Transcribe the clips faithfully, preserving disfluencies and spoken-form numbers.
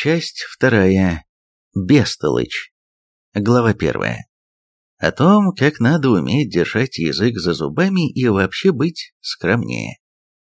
Часть вторая. Бестолочь. Глава первая. О том, как надо уметь держать язык за зубами и вообще быть скромнее.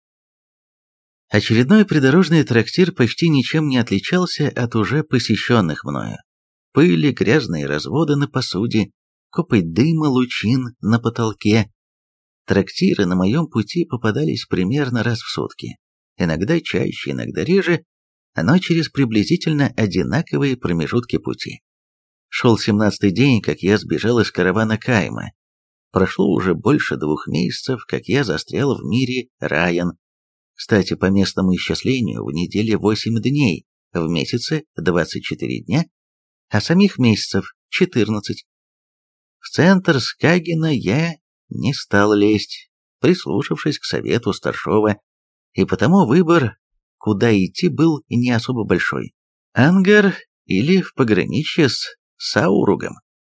Очередной придорожный трактир почти ничем не отличался от уже посещенных мною. Пыли, грязные разводы на посуде, копоть дыма, лучин на потолке. Трактиры на моем пути попадались примерно раз в сутки. Иногда чаще, иногда реже, но через приблизительно одинаковые промежутки пути. Шел семнадцатый день, как я сбежал из каравана Кайма. Прошло уже больше двух месяцев, как я застрял в мире Райан. Кстати, по местному исчислению, в неделе восемь дней, в месяце двадцать четыре дня, а самих месяцев четырнадцать. В центр Скагена я не стал лезть, прислушавшись к совету старшова, и потому выбор, куда идти, был не особо большой. Ангар или в пограничье с Сауругом.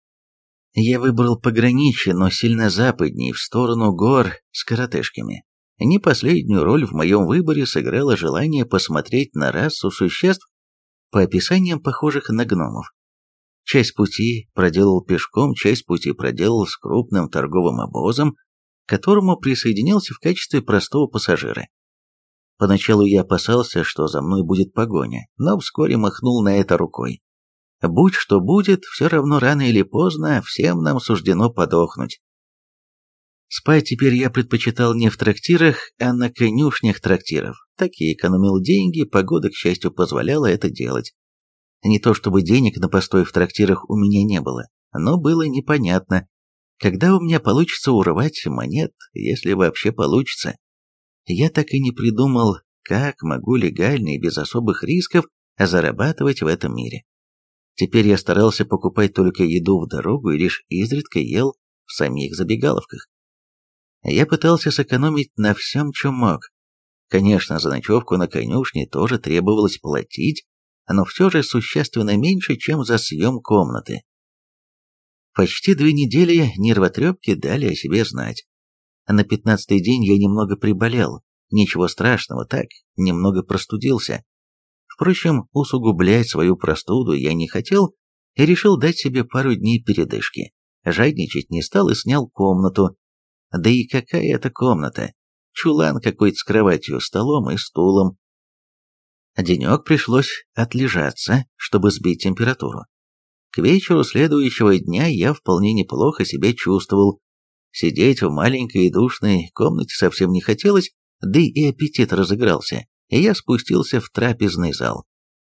Я выбрал пограничье, но сильно западней, в сторону гор с коротышками. Не последнюю роль в моем выборе сыграло желание посмотреть на расу существ, по описаниям похожих на гномов. Часть пути проделал пешком, часть пути проделал с крупным торговым обозом, к которому присоединился в качестве простого пассажира. Поначалу я опасался, что за мной будет погоня, но вскоре махнул на это рукой. Будь что будет, все равно рано или поздно всем нам суждено подохнуть. Спать теперь я предпочитал не в трактирах, а на конюшнях трактиров. Так я экономил деньги, погода, к счастью, позволяла это делать. Не то чтобы денег на постой в трактирах у меня не было, но было непонятно, когда у меня получится урвать монет, если вообще получится. Я так и не придумал, как могу легально и без особых рисков зарабатывать в этом мире. Теперь я старался покупать только еду в дорогу и лишь изредка ел в самих забегаловках. Я пытался сэкономить на всем, чем мог. Конечно, за ночевку на конюшне тоже требовалось платить, но все же существенно меньше, чем за съем комнаты. Почти две недели нервотрепки дали о себе знать. На пятнадцатый день я немного приболел, ничего страшного, так, немного простудился. Впрочем, усугублять свою простуду я не хотел и решил дать себе пару дней передышки. Жадничать не стал и снял комнату. Да и какая это комната? Чулан какой-то с кроватью, столом и стулом. Денек пришлось отлежаться, чтобы сбить температуру. К вечеру следующего дня я вполне неплохо себя чувствовал. Сидеть в маленькой и душной комнате совсем не хотелось, да и аппетит разыгрался, и я спустился в трапезный зал.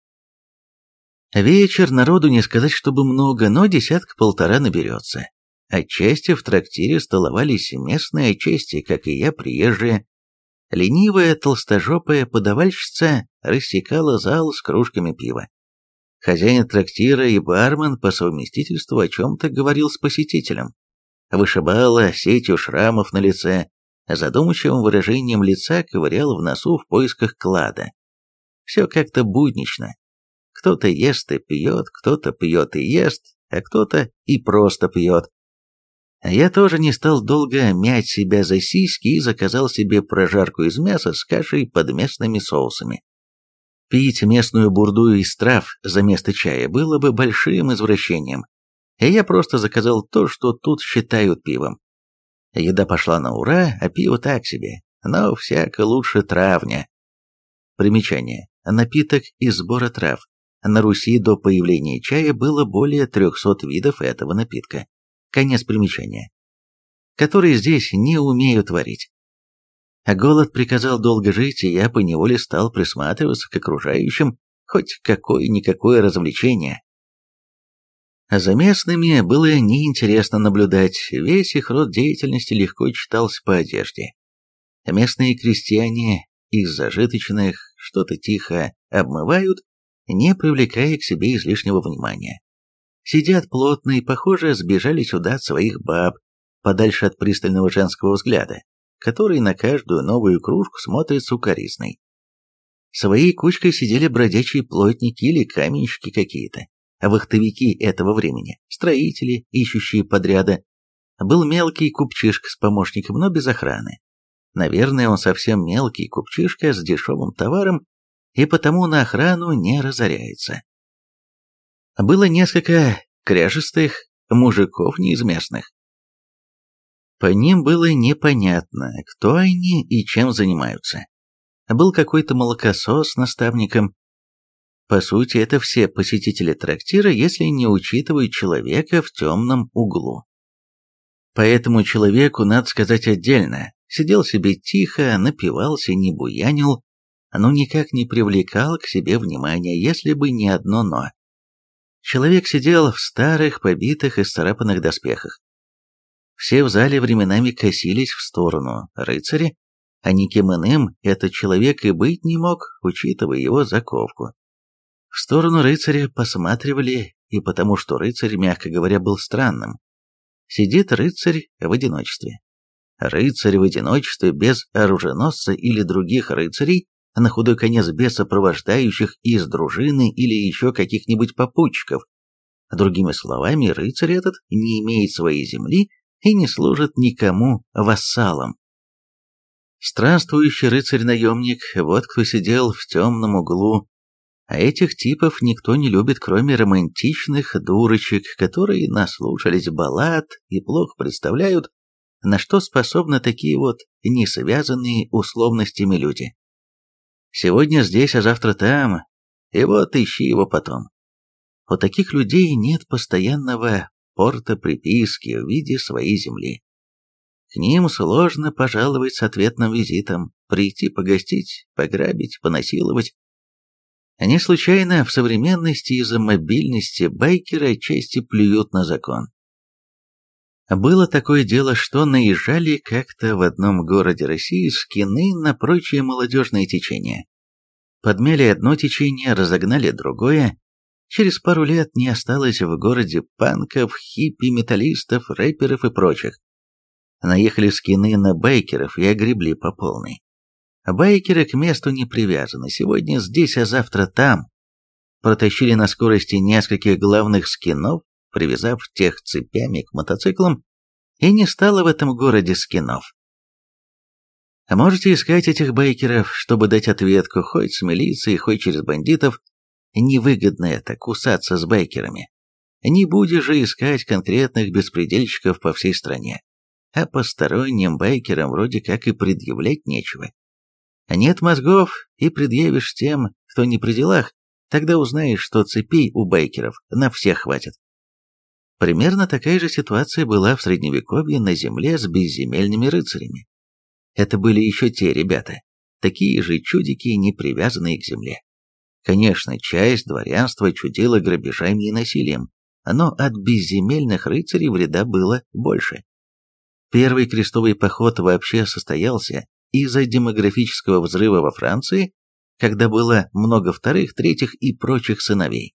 Вечер, народу не сказать, чтобы много, но десятка-полтора наберется. Отчасти в трактире столовались местные, отчасти, как и я, приезжие. Ленивая толстожопая подавальщица рассекала зал с кружками пива. Хозяин трактира и бармен по совместительству о чем-то говорил с посетителем. Вышибала сетью шрамов на лице, задумчивым выражением лица ковырял в носу в поисках клада. Все как-то буднично. Кто-то ест и пьет, кто-то пьет и ест, а кто-то и просто пьет. Я тоже не стал долго мять себя за сиськи и заказал себе прожарку из мяса с кашей под местными соусами. Пить местную бурду из трав за место чая было бы большим извращением, и я просто заказал то, что тут считают пивом. Еда пошла на ура, а пиво так себе, но всяко лучше травня. Примечание. Напиток из сбора трав. На Руси до появления чая было более трехсот видов этого напитка. Конец примечания. Которые здесь не умеют варить. А голод приказал долго жить, и я поневоле стал присматриваться к окружающим, хоть какое-никакое развлечение. За местными было неинтересно наблюдать, весь их род деятельности легко читался по одежде. Местные крестьяне из зажиточных что-то тихо обмывают, не привлекая к себе излишнего внимания. Сидят плотно и, похоже, сбежали сюда от своих баб, подальше от пристального женского взгляда, который на каждую новую кружку смотрит сукоризной. Своей кучкой сидели бродячие плотники или каменщики какие-то, вахтовики этого времени, строители, ищущие подряда. Был мелкий купчишка с помощником, но без охраны. Наверное, он совсем мелкий купчишка с дешевым товаром, и потому на охрану не разоряется. Было несколько кряжестых мужиков не из местных. По ним было непонятно, кто они и чем занимаются. Был какой-то молокосос с наставником. По сути, это все посетители трактира, если не учитывать человека в темном углу. Поэтому человеку, надо сказать отдельно, сидел себе тихо, напивался, не буянил, но никак не привлекал к себе внимания, если бы не одно «но». Человек сидел в старых, побитых и сцарапанных доспехах. Все в зале временами косились в сторону рыцаря, а никем иным этот человек и быть не мог, учитывая его заковку. В сторону рыцаря посматривали и потому, что рыцарь, мягко говоря, был странным. Сидит рыцарь в одиночестве. Рыцарь в одиночестве без оруженосца или других рыцарей, на худой конец без сопровождающих из дружины или еще каких-нибудь попутчиков. Другими словами, рыцарь этот не имеет своей земли и не служит никому вассалом. Странствующий рыцарь-наемник, вот кто сидел в темном углу. А этих типов никто не любит, кроме романтичных дурочек, которые наслушались баллад и плохо представляют, на что способны такие вот несвязанные условностями люди. Сегодня здесь, а завтра там, и вот ищи его потом. У таких людей нет постоянного порта приписки в виде своей земли. К ним сложно пожаловать с ответным визитом, прийти погостить, пограбить, понасиловать. Они случайно в современности из-за мобильности байкеры отчасти плюют на закон. Было такое дело, что наезжали как-то в одном городе России скины на прочие молодежные течения. Подмяли одно течение, разогнали другое. Через пару лет не осталось в городе панков, хиппи, металлистов, рэперов и прочих. Наехали скины на байкеров и огребли по полной. Байкеры к месту не привязаны, сегодня здесь, а завтра там. Протащили на скорости нескольких главных скинов, привязав тех цепями к мотоциклам, и не стало в этом городе скинов. А можете искать этих байкеров, чтобы дать ответку, хоть с милицией, хоть через бандитов. Невыгодно это, кусаться с байкерами. Не будешь же искать конкретных беспредельщиков по всей стране. А посторонним байкерам вроде как и предъявлять нечего. Нет мозгов, и предъявишь тем, кто не при делах, тогда узнаешь, что цепей у байкеров на всех хватит. Примерно такая же ситуация была в Средневековье на земле с безземельными рыцарями. Это были еще те ребята, такие же чудики, не привязанные к земле. Конечно, часть дворянства чудила грабежами и насилием, но от безземельных рыцарей вреда было больше. Первый крестовый поход вообще состоялся из-за демографического взрыва во Франции, когда было много вторых, третьих и прочих сыновей.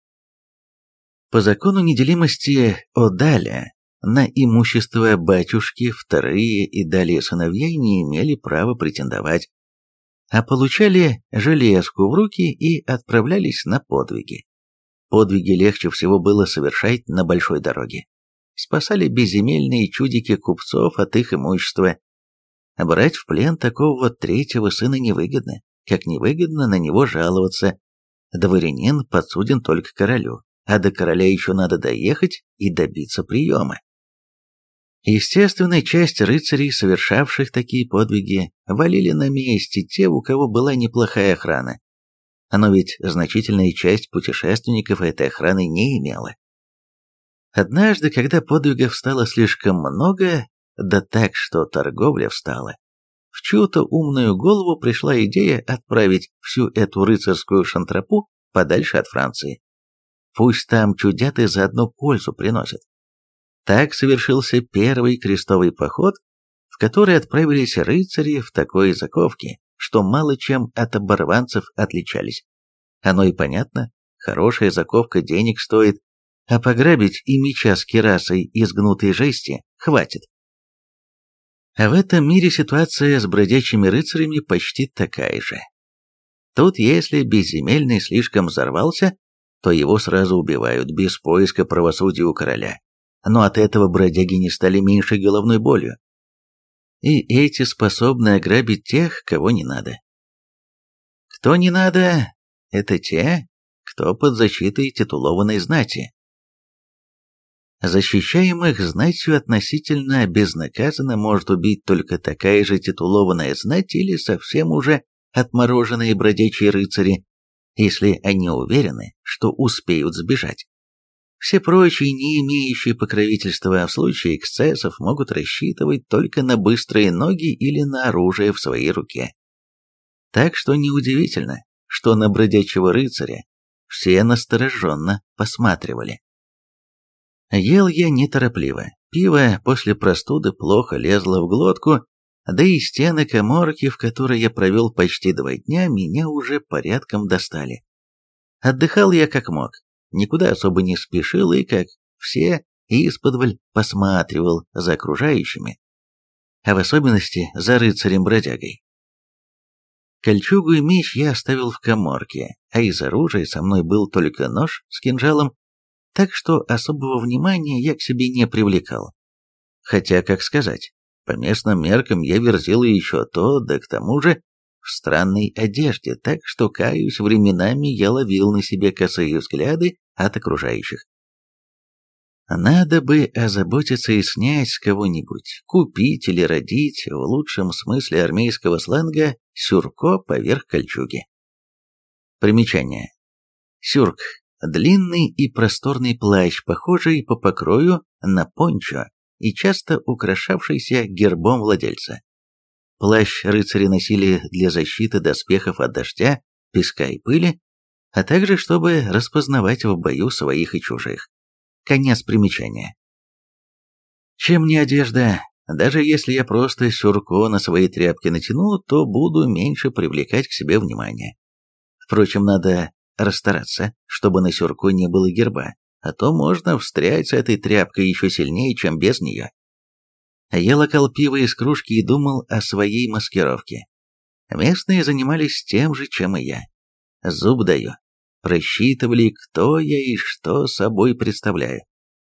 По закону неделимости Одаля на имущество батюшки вторые и далее сыновья не имели права претендовать, а получали железку в руки и отправлялись на подвиги. Подвиги легче всего было совершать на большой дороге. Спасали безземельные чудики купцов от их имущества. А брать в плен такого вот третьего сына невыгодно, как невыгодно на него жаловаться. Дворянин подсуден только королю, а до короля еще надо доехать и добиться приема. Естественно, часть рыцарей, совершавших такие подвиги, валили на месте те, у кого была неплохая охрана. Но ведь значительная часть путешественников этой охраны не имела. Однажды, когда подвигов стало слишком много, да так, что торговля встала, в чью-то умную голову пришла идея отправить всю эту рыцарскую шантропу подальше от Франции. Пусть там чудят и заодно пользу приносят. Так совершился первый крестовый поход, в который отправились рыцари в такой заковке, что мало чем от оборванцев отличались. Оно и понятно, хорошая заковка денег стоит, а пограбить и меча с кирасой из гнутой жести хватит. А в этом мире ситуация с бродячими рыцарями почти такая же. Тут если безземельный слишком взорвался, то его сразу убивают без поиска правосудия у короля. Но от этого бродяги не стали меньшей головной болью. И эти способны ограбить тех, кого не надо. Кто не надо, это те, кто под защитой титулованной знати. Защищаемых знатью относительно безнаказанно может убить только такая же титулованная знать или совсем уже отмороженные бродячие рыцари, если они уверены, что успеют сбежать. Все прочие, не имеющие покровительства в случае эксцессов, могут рассчитывать только на быстрые ноги или на оружие в своей руке. Так что неудивительно, что на бродячего рыцаря все настороженно посматривали. Ел я неторопливо. Пиво после простуды плохо лезло в глотку, да и стены каморки, в которой я провел почти два дня, меня уже порядком достали. Отдыхал я как мог, никуда особо не спешил и, как все, исподволь посматривал за окружающими, а в особенности за рыцарем-бродягой. Кольчугу и меч я оставил в каморке, а из оружия со мной был только нож с кинжалом, так что особого внимания я к себе не привлекал. Хотя, как сказать, по местным меркам я верзил еще то, да к тому же в странной одежде, так что, каюсь, временами я ловил на себе косые взгляды от окружающих. Надо бы озаботиться и снять с кого-нибудь, купить или родить, в лучшем смысле армейского сленга, сюрко поверх кольчуги. Примечание. Сюрк – длинный и просторный плащ, похожий по покрою на пончо и часто украшавшийся гербом владельца. Плащ рыцари носили для защиты доспехов от дождя, песка и пыли, а также чтобы распознавать в бою своих и чужих. Конец примечания. Чем не одежда, даже если я просто сюрко на свои тряпки натяну, то буду меньше привлекать к себе внимание. Впрочем, надо расстараться, чтобы на сюрко не было герба, а то можно встрять с этой тряпкой еще сильнее, чем без нее. Я локал пиво из кружки и думал о своей маскировке. Местные занимались тем же, чем и я. Зуб даю. Просчитывали, кто я и что собой представляю.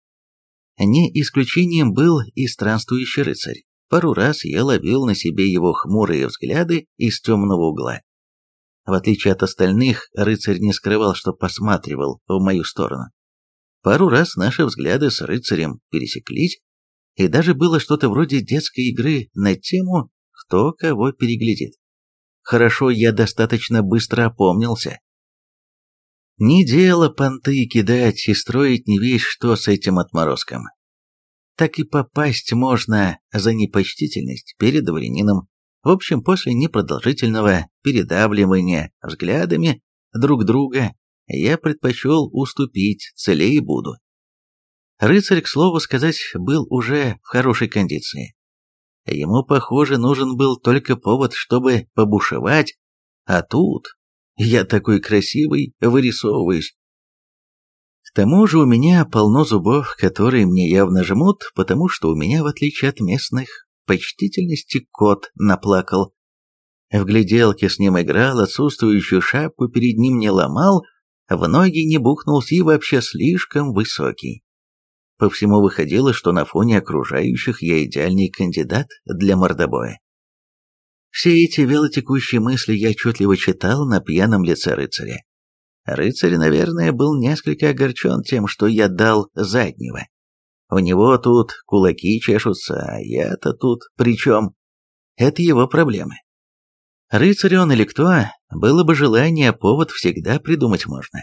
Не исключением был и странствующий рыцарь. Пару раз я ловил на себе его хмурые взгляды из темного угла. В отличие от остальных, рыцарь не скрывал, что посматривал в мою сторону. Пару раз наши взгляды с рыцарем пересеклись, и даже было что-то вроде детской игры на тему «Кто кого переглядит». Хорошо, я достаточно быстро опомнился. Не дело понты кидать и строить не весь что с этим отморозком. Так и попасть можно за непочтительность перед дворянином. В общем, после непродолжительного передавливания взглядами друг друга я предпочел уступить, целее буду. Рыцарь, к слову сказать, был уже в хорошей кондиции. Ему, похоже, нужен был только повод, чтобы побушевать, а тут я такой красивый вырисовываюсь. К тому же у меня полно зубов, которые мне явно жмут, потому что у меня, в отличие от местных, почтительности кот наплакал. В гляделке с ним играл, отсутствующую шапку перед ним не ломал, в ноги не бухнулся и вообще слишком высокий. По всему выходило, что на фоне окружающих я идеальный кандидат для мордобоя. Все эти вялотекущие мысли я отчетливо читал на пьяном лице рыцаря. Рыцарь, наверное, был несколько огорчен тем, что я дал заднего. У него тут кулаки чешутся, а я-то тут при чем? Это его проблемы. Рыцарь он или кто, было бы желание, повод всегда придумать можно.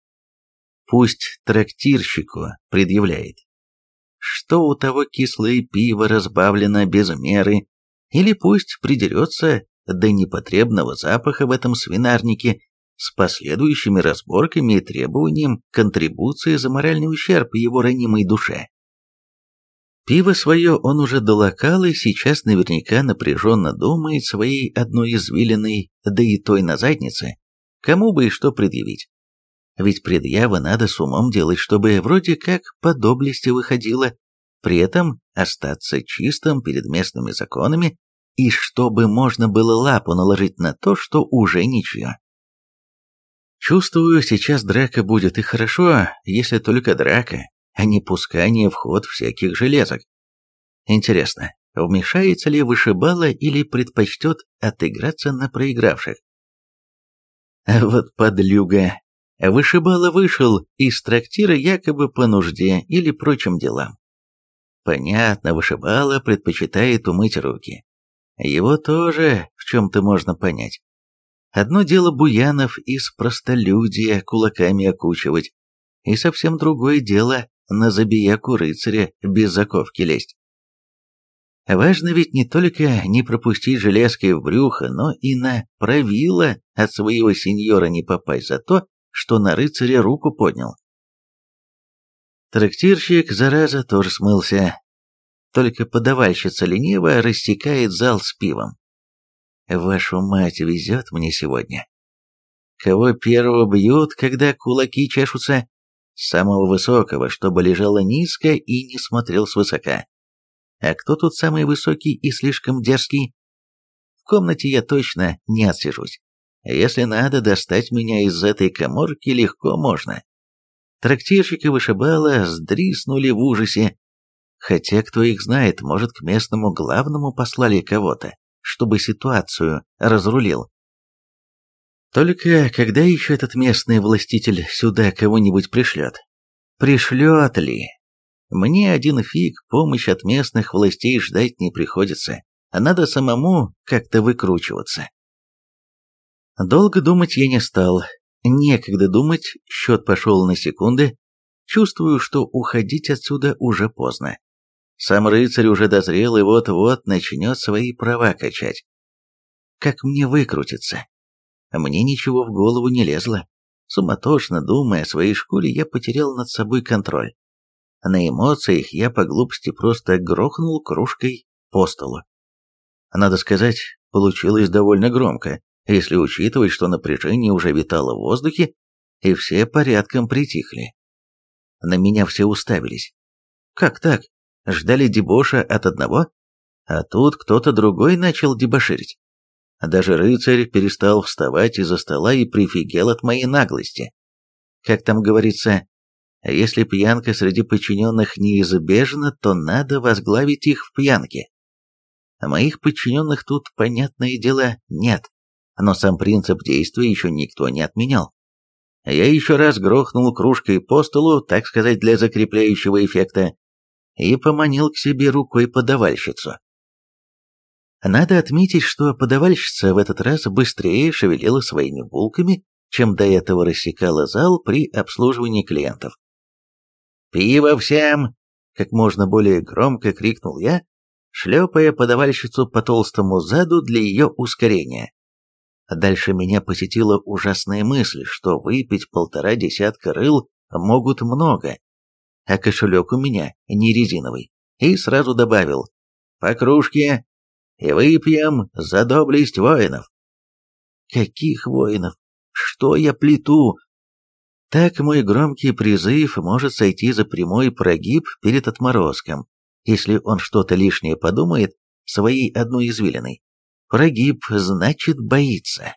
Пусть трактирщику предъявляет, что у того кислое пиво разбавлено без меры, или пусть придерется до непотребного запаха в этом свинарнике с последующими разборками и требованием контрибуции за моральный ущерб его ранимой душе. Пиво свое он уже долокал и сейчас наверняка напряженно думает своей одной извилиной, да и той на заднице, кому бы и что предъявить. Ведь предъявы надо с умом делать, чтобы вроде как по доблести выходило, при этом остаться чистым перед местными законами, и чтобы можно было лапу наложить на то, что уже ничье. Чувствую, сейчас драка будет, и хорошо, если только драка, а не пускание в ход всяких железок. Интересно, вмешается ли вышибала или предпочтет отыграться на проигравших? А вот подлюга. Вышибала вышел из трактира якобы по нужде или прочим делам. Понятно, вышибала предпочитает умыть руки. Его тоже в чем-то можно понять. Одно дело буянов из простолюдия кулаками окучивать, и совсем другое дело на забияку рыцаря без заковки лезть. Важно ведь не только не пропустить железкой в брюхо, но и на правило от своего сеньора не попасть за то, что на рыцаря руку поднял. Трактирщик, зараза, тоже смылся. Только подавальщица лениво рассекает зал с пивом. Вашу мать, везет мне сегодня. Кого первого бьют, когда кулаки чешутся? Самого высокого, чтобы лежало низко и не смотрел свысока. А кто тут самый высокий и слишком дерзкий? В комнате я точно не отсижусь. Если надо достать меня из этой каморки, легко можно. Трактирщик и вышибала сдриснули в ужасе. Хотя, кто их знает, может, к местному главному послали кого-то, чтобы ситуацию разрулил. Только когда еще этот местный властитель сюда кого-нибудь пришлет? Пришлет ли? Мне один фиг помощь от местных властей ждать не приходится, а надо самому как-то выкручиваться. Долго думать я не стал. Некогда думать, счет пошел на секунды. Чувствую, что уходить отсюда уже поздно. Сам рыцарь уже дозрел и вот-вот начнет свои права качать. Как мне выкрутиться? Мне ничего в голову не лезло. Суматошно думая о своей шкуре, я потерял над собой контроль. На эмоциях я по глупости просто грохнул кружкой по столу. Надо сказать, получилось довольно громко, если учитывать, что напряжение уже витало в воздухе, и все порядком притихли. На меня все уставились. Как так? Ждали дебоша от одного, а тут кто-то другой начал дебоширить. Даже рыцарь перестал вставать из-за стола и прифигел от моей наглости. Как там говорится, если пьянка среди подчиненных неизбежна, то надо возглавить их в пьянке. Моих подчиненных тут, понятное дело, нет, но сам принцип действия еще никто не отменял. Я еще раз грохнул кружкой по столу, так сказать, для закрепляющего эффекта, и поманил к себе рукой подавальщицу. Надо отметить, что подавальщица в этот раз быстрее шевелила своими булками, чем до этого рассекала зал при обслуживании клиентов. «Пиво всем!» — как можно более громко крикнул я, шлепая подавальщицу по толстому заду для ее ускорения. Дальше меня посетила ужасная мысль, что выпить полтора десятка рыл могут много, а кошелек у меня не резиновый, и сразу добавил «по кружке и выпьем за доблесть воинов». Каких воинов? Что я плету? Так мой громкий призыв может сойти за прямой прогиб перед отморозком, если он что-то лишнее подумает своей одной извилиной. Прогиб значит боится.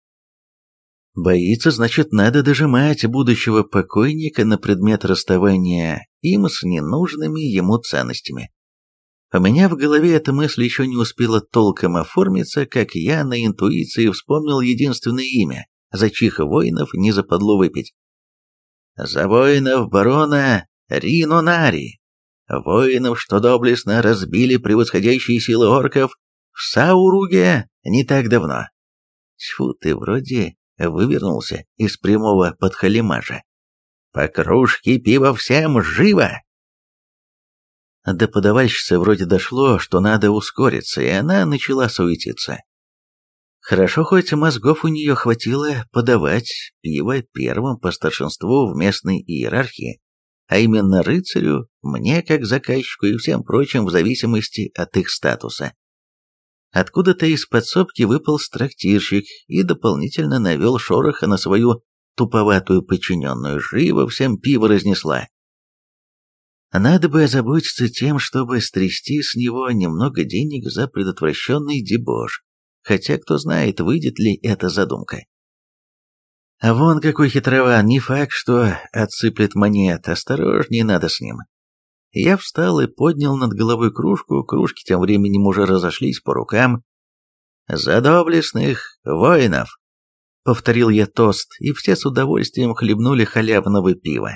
Боится, значит, надо дожимать будущего покойника на предмет расставания им с ненужными ему ценностями. У меня в голове эта мысль еще не успела толком оформиться, как я на интуиции вспомнил единственное имя, за чьих воинов не западло выпить. За воинов барона Ринонари, воинов, что доблестно разбили превосходящие силы орков в Сауруге не так давно. Тьфу, ты вроде вывернулся из прямого подхалимажа. По кружке пива всем, живо! До подавальщицы вроде дошло, что надо ускориться, и она начала суетиться. Хорошо, хоть мозгов у нее хватило подавать пиво первым по старшинству в местной иерархии, а именно рыцарю, мне как заказчику и всем прочим в зависимости от их статуса. Откуда-то из подсобки выпал трактирщик и дополнительно навел шороха на свою туповатую подчиненную, живо всем пиво разнесла. Надо бы озаботиться тем, чтобы стрясти с него немного денег за предотвращенный дебош, хотя кто знает, выйдет ли эта задумка. А вон какой хитрован, не факт, что отсыплет монет, осторожнее надо с ним. Я встал и поднял над головой кружку, кружки тем временем уже разошлись по рукам. «За доблестных воинов!» Повторил я тост, и все с удовольствием хлебнули халявного пива.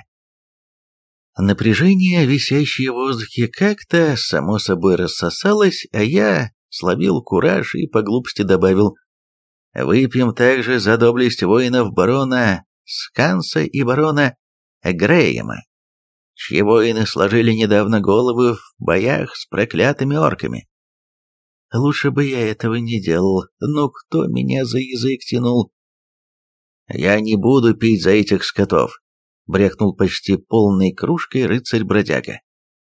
Напряжение, висящее в воздухе, как-то само собой рассосалось, а я словил кураж и по глупости добавил: «Выпьем также за доблесть воинов барона Сканса и барона Грэема, чьи воины сложили недавно головы в боях с проклятыми орками». Лучше бы я этого не делал, но кто меня за язык тянул? «Я не буду пить за этих скотов», — брякнул почти полной кружкой рыцарь-бродяга.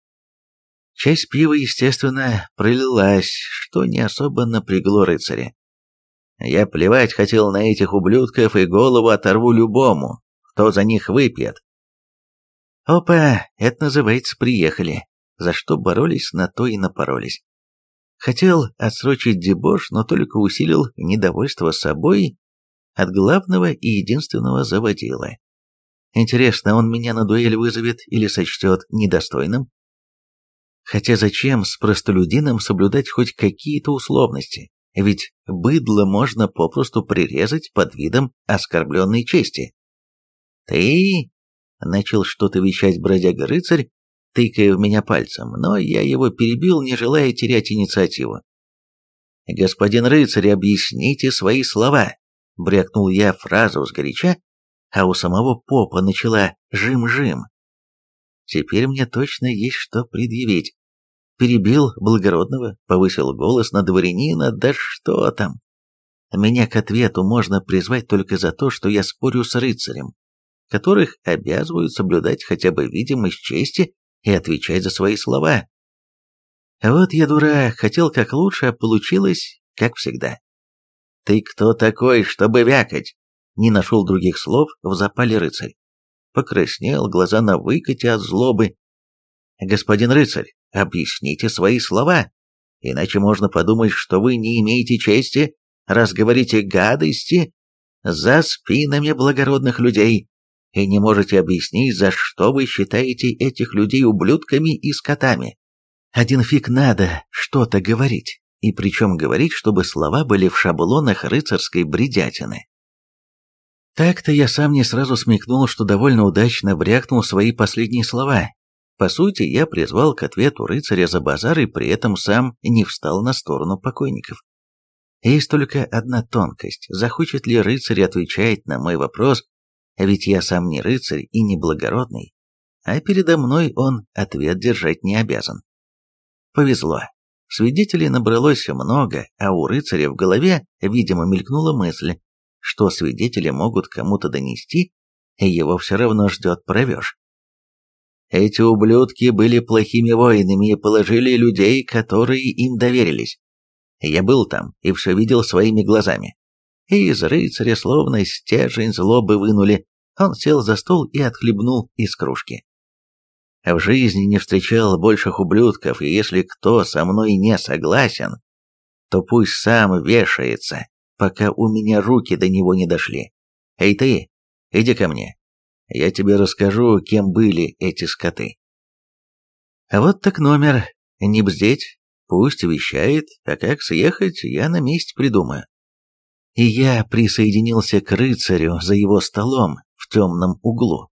Часть пива, естественно, пролилась, что не особо напрягло рыцаря. Я плевать хотел на этих ублюдков и голову оторву любому, кто за них выпьет. Опа, это называется приехали. За что боролись, на то и напоролись. Хотел отсрочить дебош, но только усилил недовольство собой от главного и единственного заводила. Интересно, он меня на дуэль вызовет или сочтет недостойным? Хотя зачем с простолюдином соблюдать хоть какие-то условности? Ведь быдло можно попросту прирезать под видом оскорбленной чести. «Ты...» — начал что-то вещать бродяга-рыцарь, тыкая в меня пальцем, но я его перебил, не желая терять инициативу. «Господин рыцарь, объясните свои слова!» — брякнул я фразу сгоряча, а у самого попа начала жим-жим. Теперь мне точно есть что предъявить. Перебил благородного, повысил голос на дворянина, да что там. Меня к ответу можно призвать только за то, что я спорю с рыцарем, которых обязывают соблюдать хотя бы видимость чести и отвечать за свои слова. Вот я дурак, хотел как лучше, а получилось как всегда. «Ты кто такой, чтобы вякать?» Не нашел других слов в запале рыцарь. Покраснел, глаза на выкате от злобы. «Господин рыцарь, объясните свои слова, иначе можно подумать, что вы не имеете чести, раз говорите гадости за спинами благородных людей, и не можете объяснить, за что вы считаете этих людей ублюдками и скотами. Один фиг надо что-то говорить, и причем говорить, чтобы слова были в шаблонах рыцарской бредятины». Так-то я сам не сразу смекнул, что довольно удачно брякнул свои последние слова. По сути, я призвал к ответу рыцаря за базар и при этом сам не встал на сторону покойников. Есть только одна тонкость: захочет ли рыцарь отвечать на мой вопрос, ведь я сам не рыцарь и не благородный, а передо мной он ответ держать не обязан. Повезло. Свидетелей набралось много, а у рыцаря в голове, видимо, мелькнула мысль, что свидетели могут кому-то донести, и его все равно ждет провеж. Эти ублюдки были плохими воинами и положили людей, которые им доверились. Я был там и все видел своими глазами. И из рыцаря словно стержень злобы вынули. Он сел за стол и отхлебнул из кружки. В жизни не встречал больших ублюдков, и если кто со мной не согласен, то пусть сам вешается, пока у меня руки до него не дошли. Эй ты, иди ко мне. Я тебе расскажу, кем были эти скоты. А вот так номер. Не бздеть, пусть вещает, а как съехать, я на месте придумаю. И я присоединился к рыцарю за его столом в темном углу.